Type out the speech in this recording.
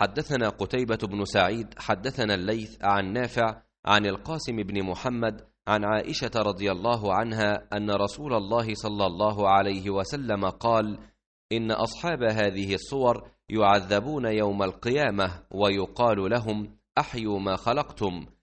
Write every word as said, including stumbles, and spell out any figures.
حدثنا قتيبة بن سعيد حدثنا الليث عن نافع عن القاسم بن محمد عن عائشة رضي الله عنها أن رسول الله صلى الله عليه وسلم قال: إن أصحاب هذه الصور يعذبون يوم القيامة ويقال لهم: أحيوا ما خلقتم،